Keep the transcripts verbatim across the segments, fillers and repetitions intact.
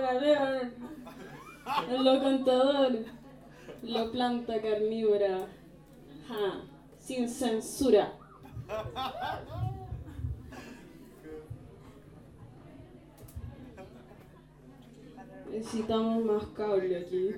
cagadero, lo contador, lo planta carnívora, ja, sin censura. Necesitamos más cable aquí.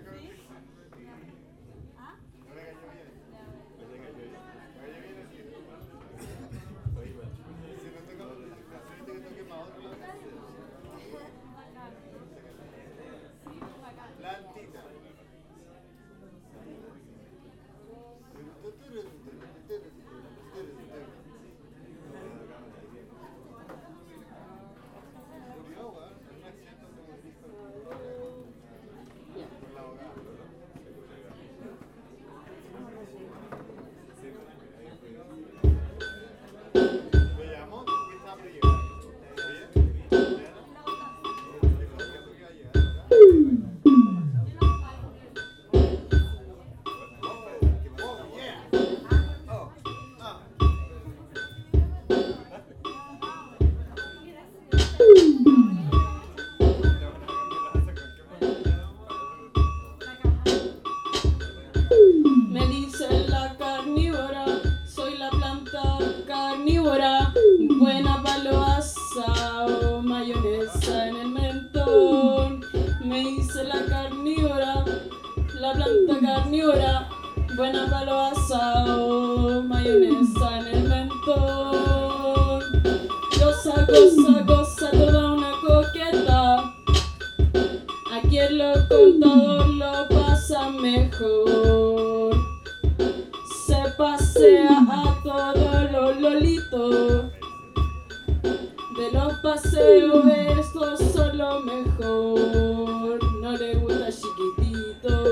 Buena pa' lo asado, mayonesa en el mentón. Me dice la carnívora, la planta carnívora. Buena pa' lo asado, mayonesa en el mentón. Goza, goza, goza, toda una coqueta. Aquí en los contador lo pasa mejor. Se pasea a todos los lolitos. De los paseos estos son lo mejor. No le gusta chiquitito.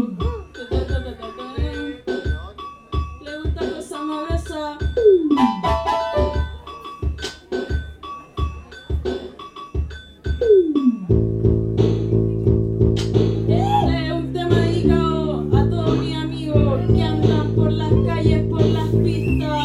Le gusta cosa más gruesa. Este es un tema dedicado a todos mis amigos que andan por las calles, por las pistas.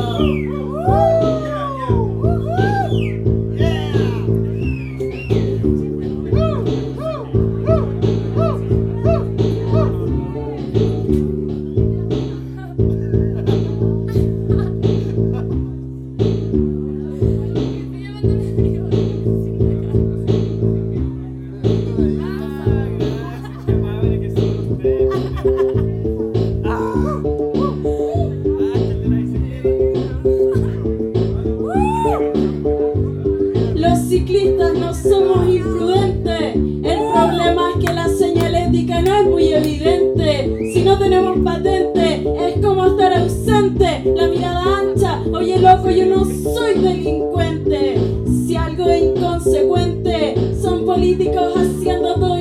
Los ciclistas no somos imprudentes. El problema es que la señalética no es muy evidente. Si no tenemos patente, es como estar ausente. La mirada ancha, oye loco, yo no soy delincuente. Si algo es inconsecuente, son políticos haciendo todo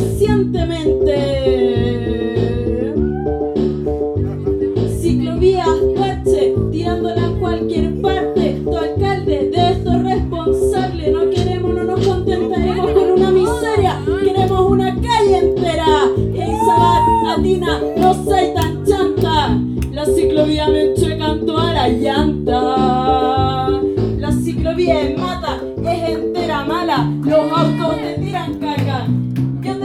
ineficientemente. Ciclovías, parche, tirándola en cualquier parte. Tu alcalde de esto es responsable. No queremos, no nos contentaremos con una miseria. Queremos una calle entera. Hey Sabat, Atina, no soy tan chanta. La ciclovía me enchuecan toda la llanta. La ciclovía es mata, es entera mala. Los autos te tiran caca. Yo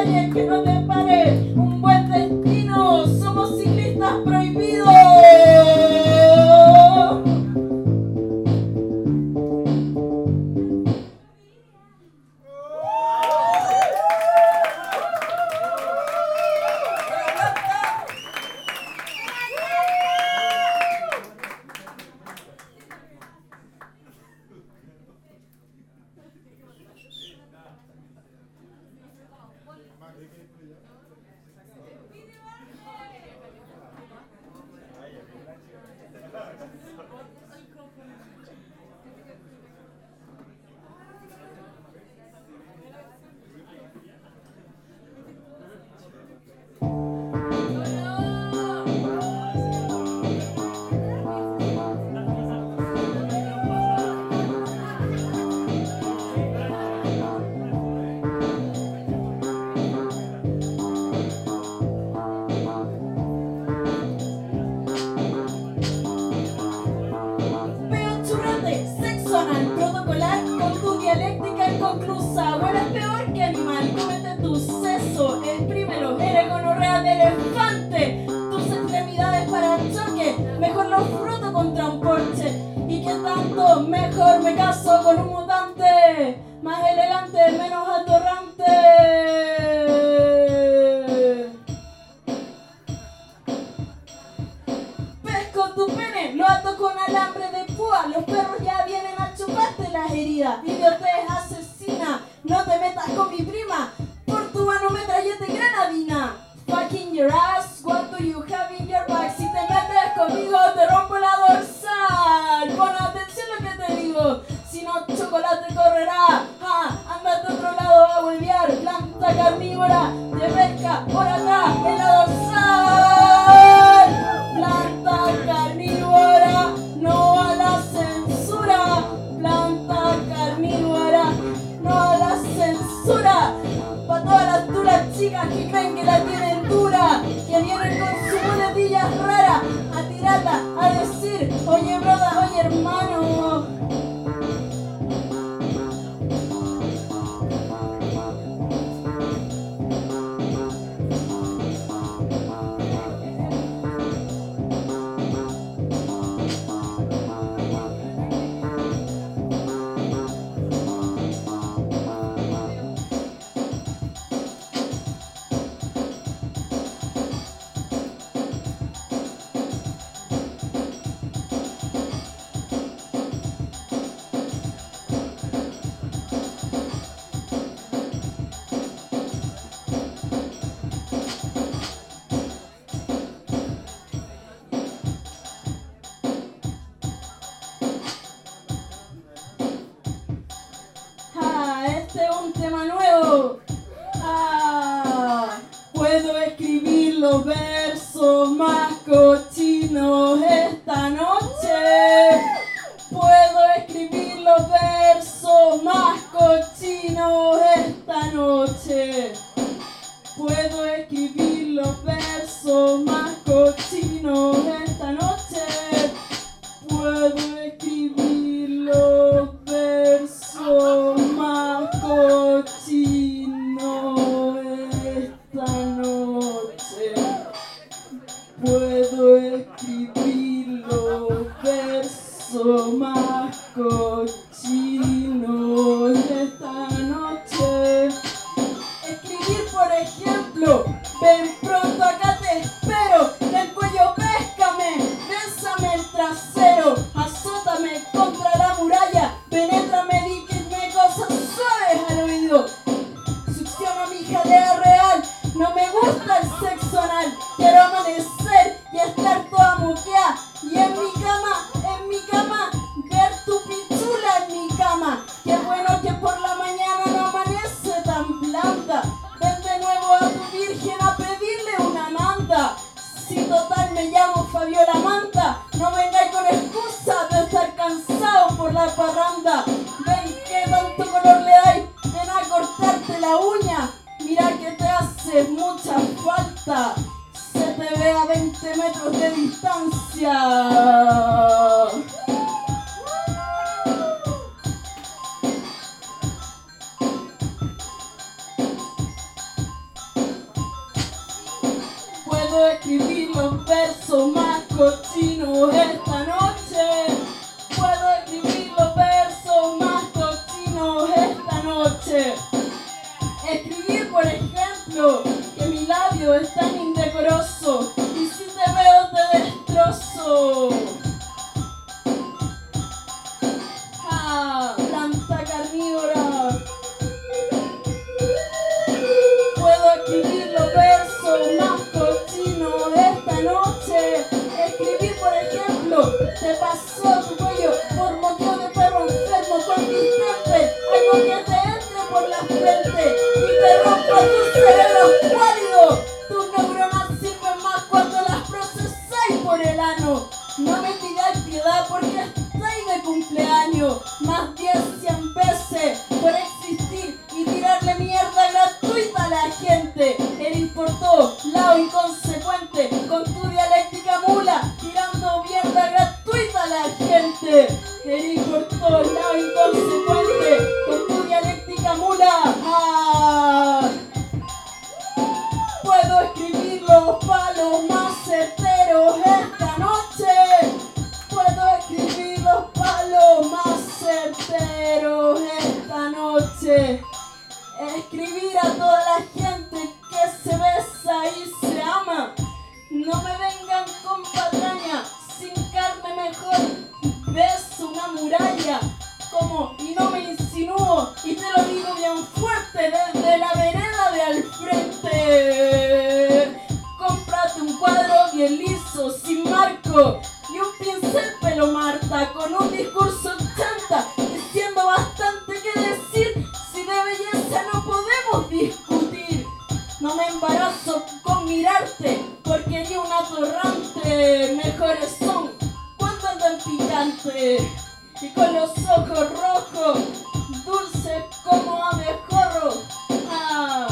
calles que no te pare un buen destino. Somos ciclistas prohibidos. Inconclusa, bueno, es peor que animal, cómete tu seso, el primero, eres gonorrea de elefante, tus extremidades para choque, mejor los froto contra un porche, y que tanto, mejor me caso con un mutante, más elegante, menos atorrante. Pesco tu pene, lo ato con alambre de púa, los perros ya vienen a chuparte las heridas, idiotez asesina, no te metas con mi prima, por tu manometralleta granadina. Fucking your ass, what do you have in your bag? Si te metes conmigo te rompo la dorsal. Pon atención lo que te digo, si no chocolate correrá. Ah, andate a otro lado a huevear, planta carnívora, te pesca por atrás en la dorsal. Planta carnívora, no a la censura. Planta carnívora, no a la censura. Pa' todas las duras chicas que creen que la tienen dura, que vienen con su muletilla rara a tirarla, a decir, oye broda, oye hermano. Este es un tema nuevo. Ah, puedo escribir los versos más cochinos esta noche. Puedo escribir los versos más cochinos esta noche. Puedo escribir los versos más cochinos esta noche. Puedo escribir los versos más cochinos esta noche. Puedo escribir los versos más cochinos esta noche. Escribir, por ejemplo, ven pronto acá te espero, del cuello péscame, bésame el trasero, azótame contra la muralla, penétrame, díqueme cosas suaves al oído, succiona mi jalea real, no me gusta el sexo anal, quiero amanecer y estar toda moqueada, y en mi cama, en mi cama, ver tu pichula en mi cama, qué bueno que por la mañana no amanece tan blanda, ven de nuevo a tu virgen a pedirle una manta, si total me llamo Fabiola Manta, no vengáis con excusa de estar cansado por la parranda, ven que tanto color le dais, ven a cortarte la uña, mira que te hace mucha falta, se te ve a veinte metros de distancia. Puedo escribir los versos más cochinos esta noche. Puedo escribir los versos más cochinos esta noche. Escribir, por ejemplo, que mi labio es tan indecoroso y si te veo te destrozo. Ah, planta carnívora. Puedo escribir los versos más cochinos esta noche. Escribir, por ejemplo, te pasó tu cuello por motivo de perro enfermo con distemper, algo que te entre por la frente y te rompa tu cerebro pálido. Tus neuronas sirven más cuando las procesáis por el ano. No me pidáis piedad porque estáis de cumpleaños. Más diez, cien veces por existir y tirarle mierda gratuita a la gente. Eres por todos lados inconsecuente con tu dialéctica mula, tirando mierda gratuita a la gente. Eres por todos lados inconsecuente con tu dialéctica mula. Ah. Puedo escribir los palos más certeros esta noche. Puedo escribir los palos más certeros esta noche. Escribir a toda la gente que se besa y se ama. No me vengan con patraña, sin carne mejor beso una muralla. Como y no me insinúo y te lo digo bien fuerte desde la vereda de al frente. Cómprate un cuadro bien liso, sin marco y un pincel pelo Marta con un discurso chanta, diciendo bastante que decir. Si de belleza no podemos discutir, no me embarazo con mirarte porque ni un atorrante. Mejores son cuando andan picante y con los ojos rojos, dulces como abejorro. Ah.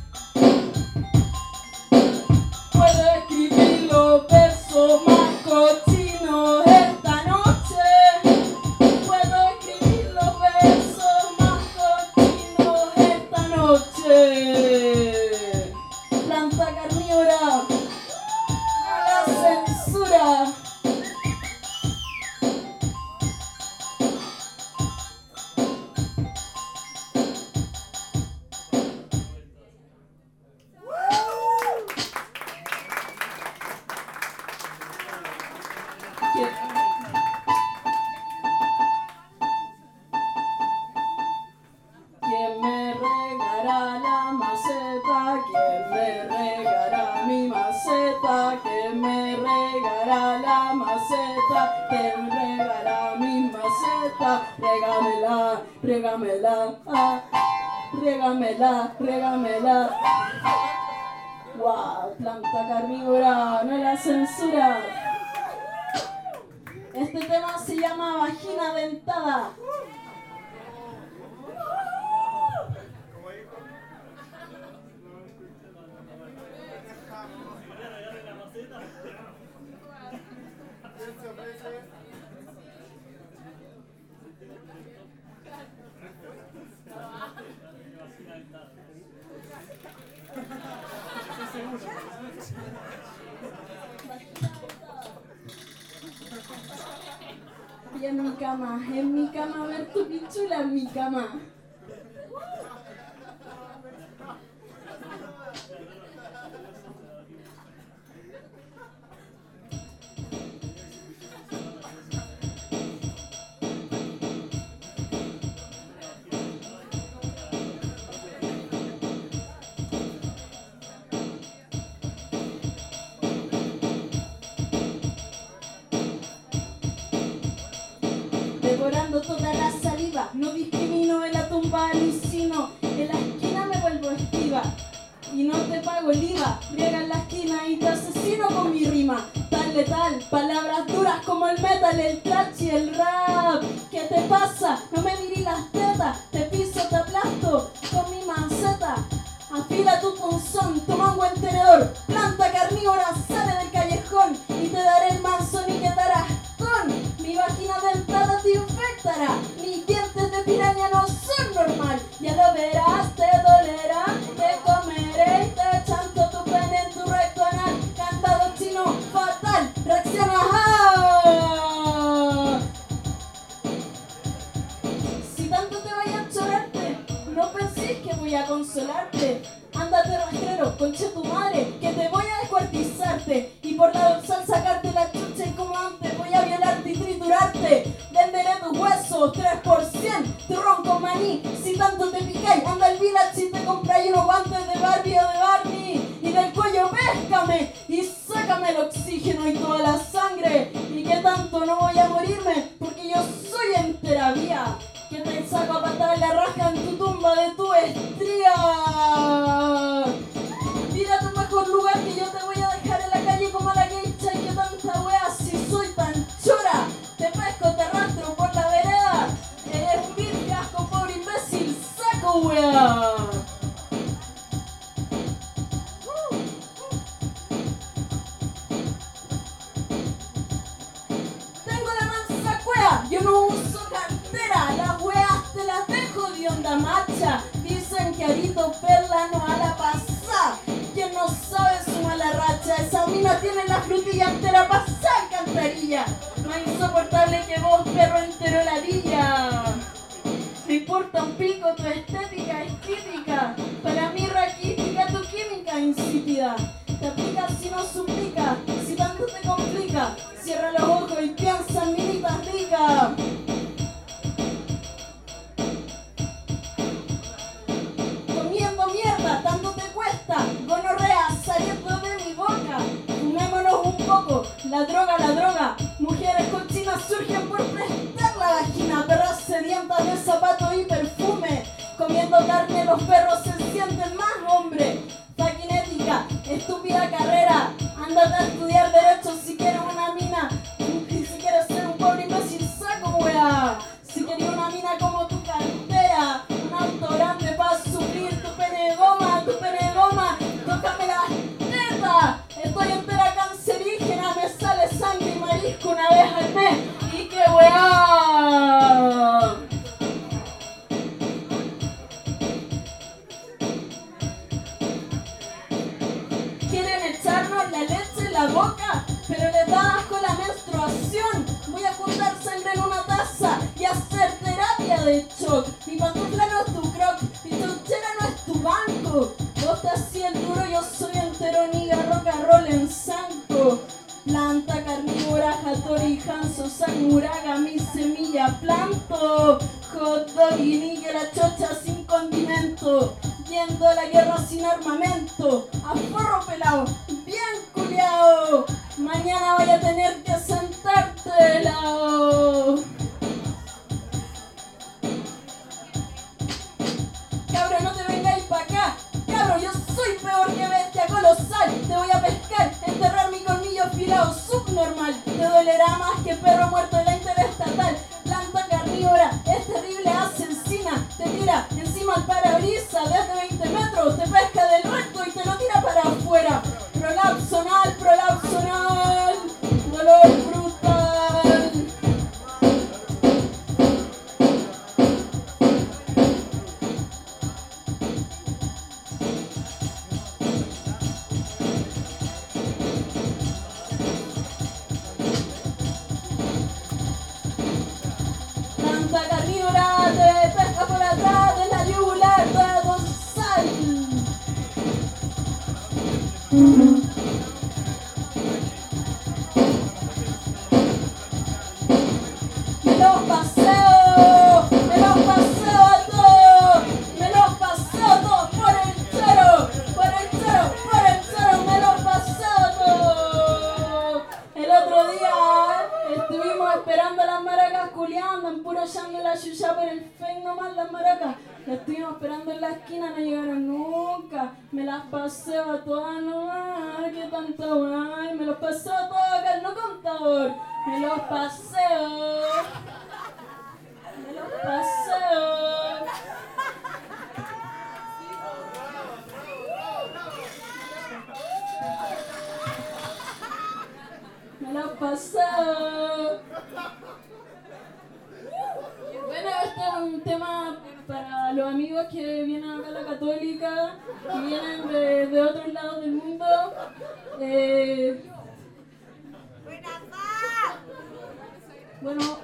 Puedo escribir los versos más cochinos esta noche. Puedo escribir los versos más cochinos esta noche. Planta carnívora, a la censura. ¿Quién me regará la maceta? ¿Quién me regará mi maceta? ¿Quién me regará la maceta? ¿Quién regará mi maceta? Régamela, régamela, ah, régamela, régamela. Wow, planta carnívora, no la censura. Este tema se llama Vagina Dentada. Y en mi cama, en mi cama, a ver tu pichula en mi cama. Devorando toda la saliva, no discrimino en la tumba alucino, en la esquina me vuelvo esquiva y no te pago el I V A, riega en la esquina y te asesino con mi rima tan letal, palabras duras como el metal, el trash y el rap. ¿Qué te pasa? No me mirí las tetas, te piso, te aplasto con mi maceta. Afila tu punzón, toma un buen tenedor, planta carnívora, sale del callejón y te daré el manso ni que tarascón. Mi vagina dentada te infectará, mis dientes de piraña no son normal. Ya lo verás, te dolerá, te comeré y te chanto tu pene en tu recto anal. Canta Ándate rastrero, conche tu madre, que te voy a descuartizarte y por la dorsal sacarte la chucha y como antes voy a violarte y triturarte. Venderé tus huesos, tres por cien, turrón con maní, si tanto te picáis, anda al village y te compráis unos guantes de Barbie o de Barney y del cuello péscame y sácame el oxígeno y toda la sangre y que tanto no voy a morirme porque yo soy entera vía. Que te saco a patar la raja en tu tumba de tu estría. Mira a tu mejor lugar que yo te voy a dejar en la calle como a la geisha y que tanta wea si soy tan chora. Te pesco, te arrastro por la vereda. Eres vil, qué asco, pobre imbécil, saco wea. Tengo la mansa cuea, yo no uso cartera, las weas te las dejo de onda macha. Dicen que Arito Perla no a la pasá. Quien no sabe suma la racha. Esa mina tiene la frutilla entera pasá, alcantarilla. Más insoportable que vos, perro entero la villa. Me importa un pico, tu estética es típica. Para mí raquítica, tu química insípida. Te aplicas si no suplica, si tanto te complica. Cierra los ojos y piensa en minitas ricas. Comiendo mierda, tanto te cuesta. Gonorrea saliendo de mi boca. Fumémonos un poco, la droga, la droga. Mujeres cochinas surgen por prestar la vagina. Perras sedientas de zapato y perfume. Comiendo carne los perros se sienten más hombres. Faquinética, estúpida carrera. Ándate a estudiar derecho si quieres una mina. Y si quieres ser un pobre imbécil, saco wea. Si quieres una mina como tu cartera. Un auto grande para suplir tu pene de goma, tu pene de goma. Tócame las tetas. Estoy entera cancerígena, me sale sangre y marisco una vez al mes. Y qué wea. Quieren echarnos la leche en la boca, pero les da asco la menstruación. Voy a juntar sangre en una taza y hacer terapia de shock. Mi pantufla no es tu croc, mi tronchera no es tu banco. Vos te hacías el duro, yo soy entero niga, rock and roll en santo. Planta carnívora, Hattori, Hanzo, Sakuraga, mi semilla planto. Hot dog y niga, la chocha sin condimento. Yendo a la guerra sin armamento. A forro pelado, bien culiao. Mañana voy a tener que sentarte de lado. Cabro, no te vengáis pa' acá. Cabro, yo soy peor que bestia colosal. Te voy a pescar, enterrar mi colmillo afilado subnormal. Te dolerá más que perro muerto en la interestatal. Planta carnívora, es terrible asesina. Te tira encima al parabrisas desde veinte metros. Te pesca del recto y te lo tira para afuera. Prolapso anal, prolapso anal. Dolor brutal. Planta carnívora, te pesca por atrás de la yugular, toda dorsal. Me los paseo, me los paseo a todos, me los paseo a todos por el choro, por el choro, por el choro, me los paseo a todos. El otro día estuvimos esperando a las maracas culiando, en puro echando la chucha por el fake nomás las maracas. Las estuvimos esperando en la esquina, no llegaron nunca. Me las paseo a todas nomás, que tanta guay. Me los paseo a todos acá, el no contador. Me los paseo. Me los paseo. Me los paseo. Bueno, este es un tema para los amigos que vienen acá a la Católica, que vienen de, de otros lados del mundo. Eh, bueno,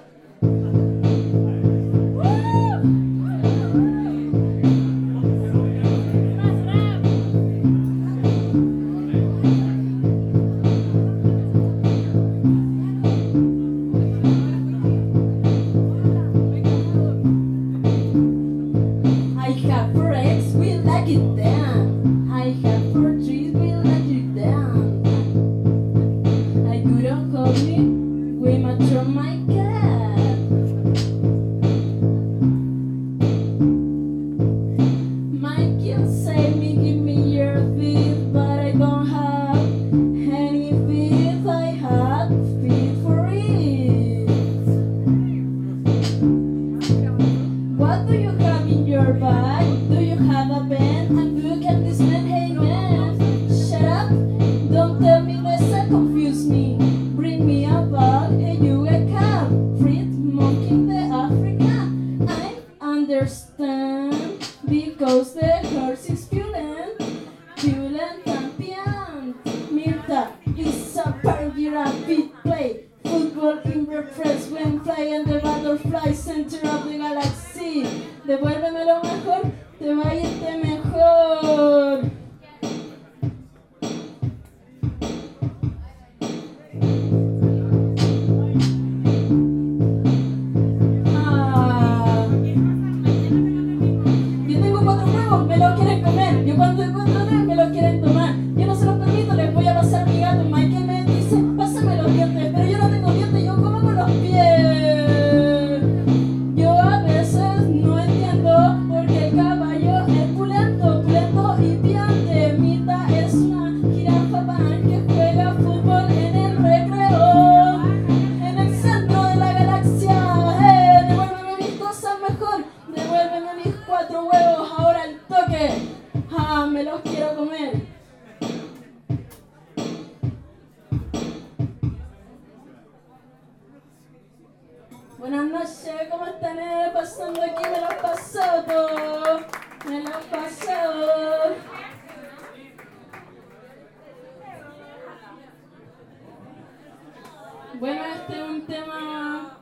Bueno, este es un tema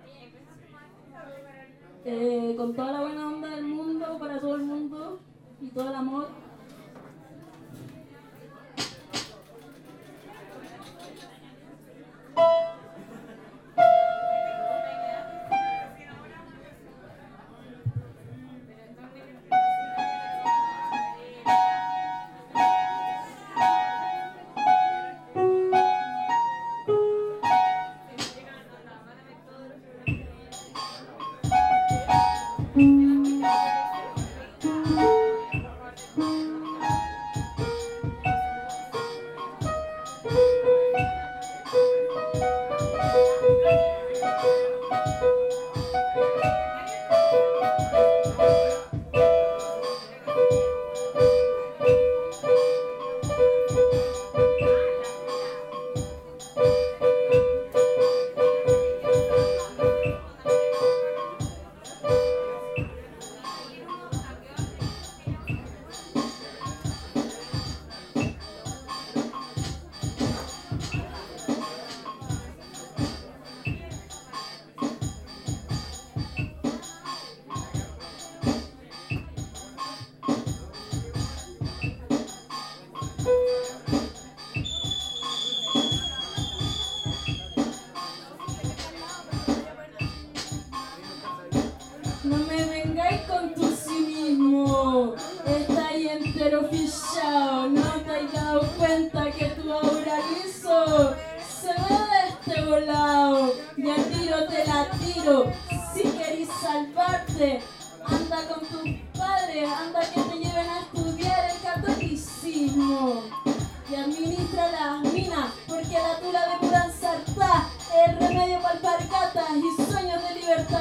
eh, con toda la buena onda del mundo, para todo el mundo y todo el amor. No me vengáis con tu cinismo, estáis entero fichado, no te has dado cuenta que tu aura liso se ve de este volado, y al tiro te la tiro, si querís salvarte, anda con tus padres, anda que te lleven a estudiar el catolicismo, y administra las minas, porque la tula de pura ensartá es el remedio para alpargatas y sueños de libertad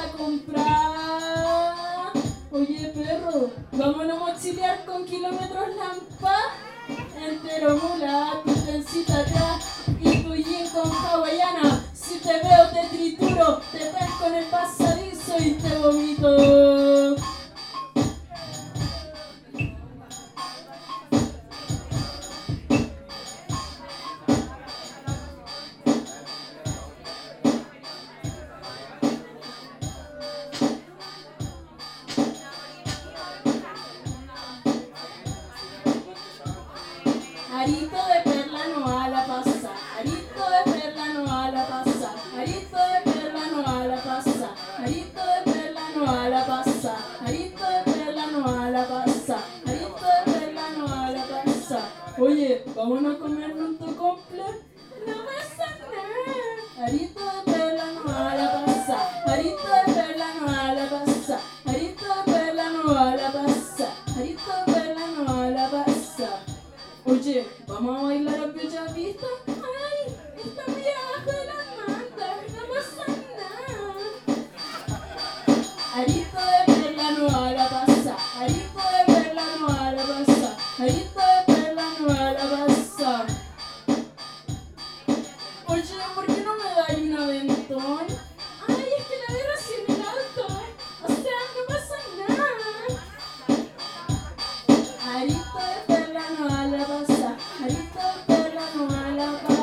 comprar. Oye perro, vámonos a mochilear con kilómetros lampa, entero mula, tu trencita atrás y tu jean con hawaiana. Si te veo te trituro, te pesco en el pasadizo y te vomito. Arito de perla no a la pasa, arito de perla no a la pasa, arito de perla no a la pasa, arito de perla no a la pasa, arito de perla no a la pasa, arito de perla no a la pasa. Oye, vámonos a comernos un tocomple, no pasa nada. Arito de perla no a la pasa, arito de perla no a la pasa, arito de perla no a la pasa, arito de perla no a la pasa. Oye, ¿vamos a bailar a Bella Vista? ¡Ay! Está muy abajo de la manta, no pasa nada. Arito de perla no a la pasa, arito de perla no a la pasa, arito de perla no a la pasa. Oye, ¿por qué no me dais un aventón? Ay, es que la veo recién en el auto, o sea, no pasa nada. Arito de perla no a la pasa, arito de perla no a la pasa.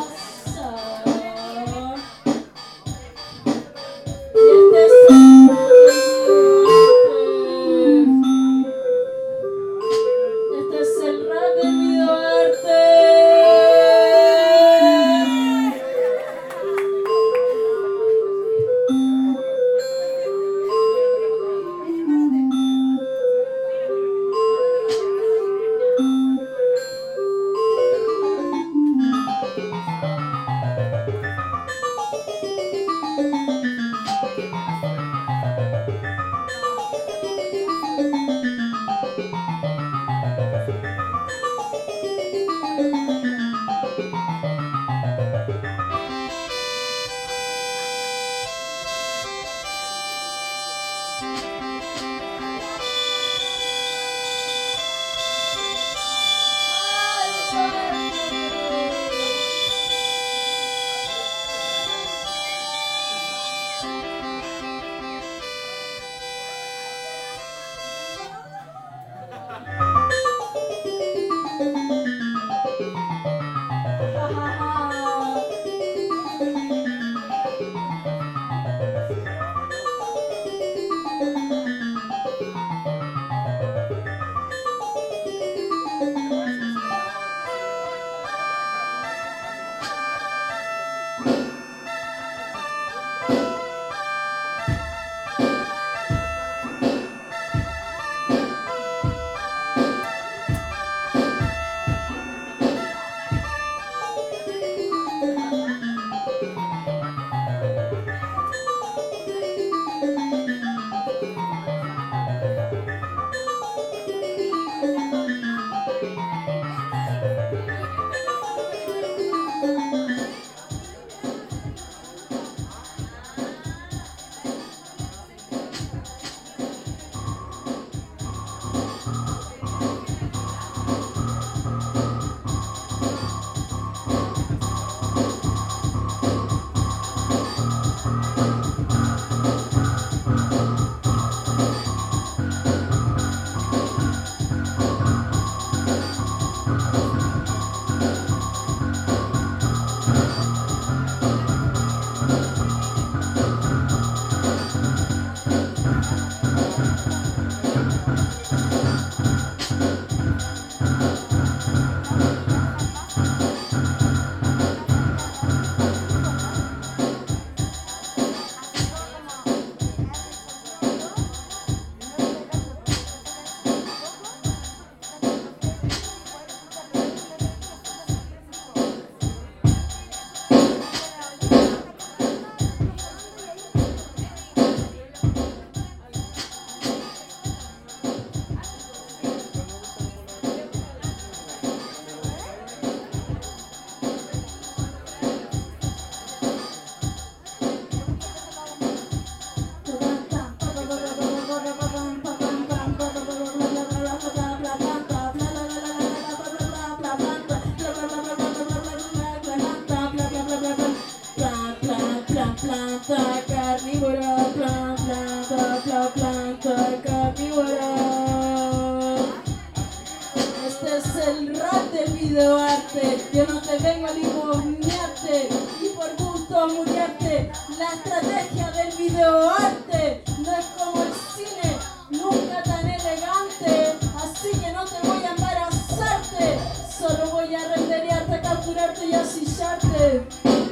pelearte, yo no te vengo a limosnearte y por gusto muriarte. La estrategia del videoarte no es como el cine, nunca tan elegante, así que no te voy a embarazarte, solo voy a renderearte, capturarte y asillarte.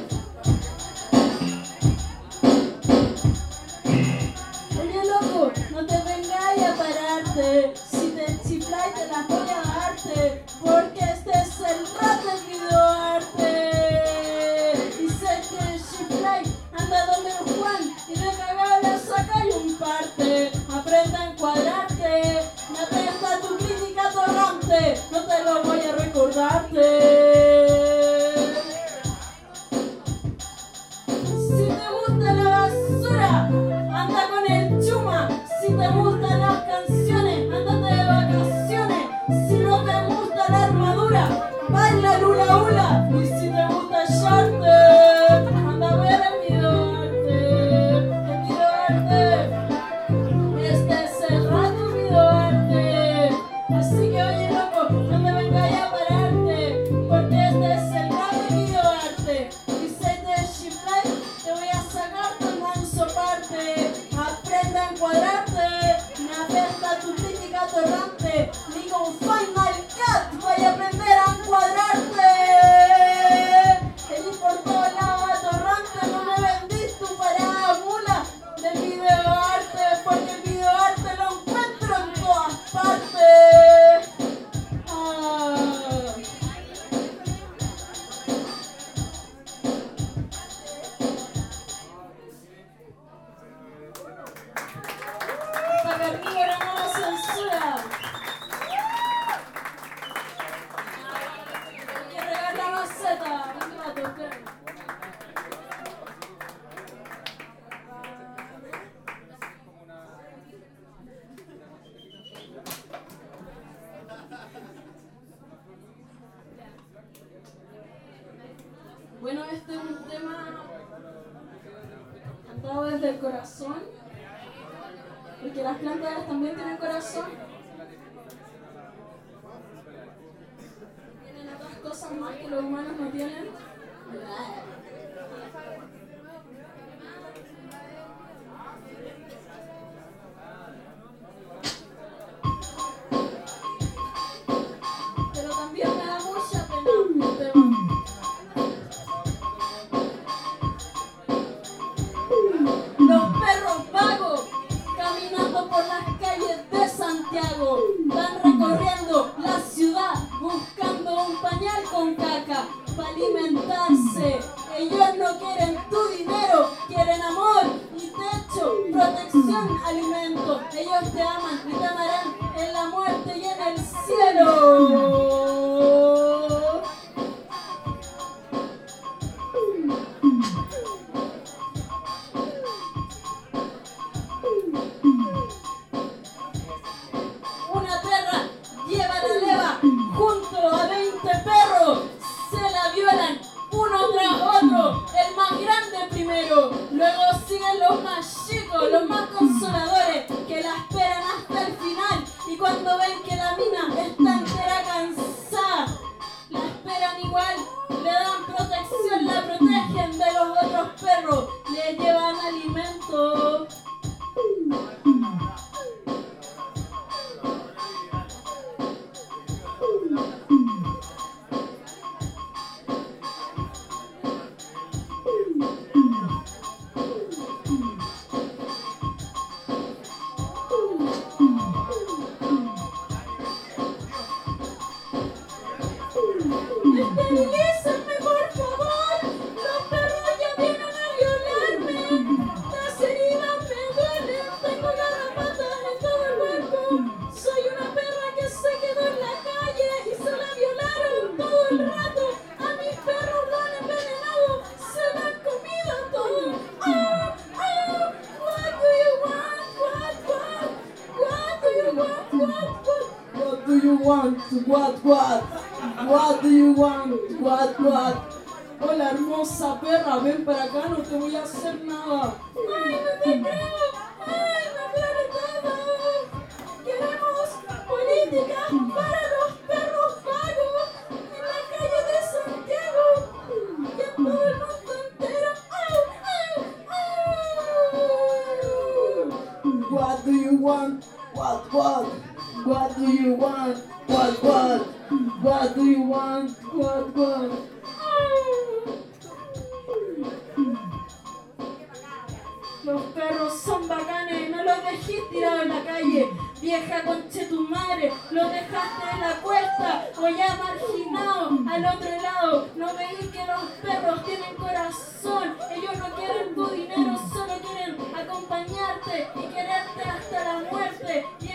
Oye loco, no te vengáis a pararte, si te chifláis te las voy a darte, porque este es el rap del videoarte. Y sé que chifláis, anda donde el Juan y de cagada le sacáis un parte. Aprenda a encuadrarte, me apesta tu crítica torrante, no te lo voy a recordarte. Si te gusta la basura, anda con el chuma. Si te gustan las canciones, ándate de vacaciones. Si no te gusta la armadura, baila lula hula. Y si te gusta el arte, anda a ver el videoarte. El videoarte, este es el rato videoarte. Así que oye loco, no te vengáis a pararte, porque este es el rato videoarte. Y si te chifláis, te voy a sacar tu manso parte. Aprenda a encuadrarte, me apesta tu crítica torrante, ni con Final Cut voy a aprender a encuadrarte. El por todos lados atorrante, no me vendís tu parada mula del videoarte, porque el videoarte lo encuentro en todas partes. Ah. Esta carnívora no la censura. Hay que regar la maceta. Un rato, esperen. Bueno, este es un tema cantado desde el corazón, porque las plantas también tienen corazón. Tienen otras cosas más que los humanos no tienen. Pero también me da mucha pena el tema. Los perros vagos caminando por las calles de Santiago van recorriendo la ciudad buscando un pañal con caca para alimentarse. Ellos no quieren tu dinero, quieren amor y techo, protección, alimento. Ellos te aman y te amarán en la muerte y en el cielo. Una perra lleva la leva junto a veinte perros, se la violan uno tras otro, el más grande primero, luego siguen los más chicos, los más consoladores, que la esperan hasta el final, y cuando ven que la mina está entera cansada, la esperan igual, le dan protección, la protegen de los otros perros, le llevan alimento. Esterilícenme, por favor. Los perros ya vienen a violarme. Las heridas me duelen. Tengo garrapatas en todo el cuerpo. Soy una perra que se quedó en la calle y se la violaron todo el rato. A mis perros lo han envenenado. Se la han comido todo. ¡Ah! ¡Ah! What do you want? What? What? What do you want? What? What? What do you want? What? What? What do you want? What? What? Hola hermosa perra, ven para acá, no te voy a hacer nada. Ay, no te creo. Ay, me duele todo. Queremos políticas para los perros vagos en la calle de want? What, what? What do you want? What, what? What do you want? What, what? Los perros son bacanes, no los dejís tirados en la calle. Vieja conchetumare, los dejaste en la cuesta o ya marginados al otro lado. No veis que los perros tienen corazón. Ellos no quieren tu dinero, solo quieren acompañarte y quererte hasta la muerte. Y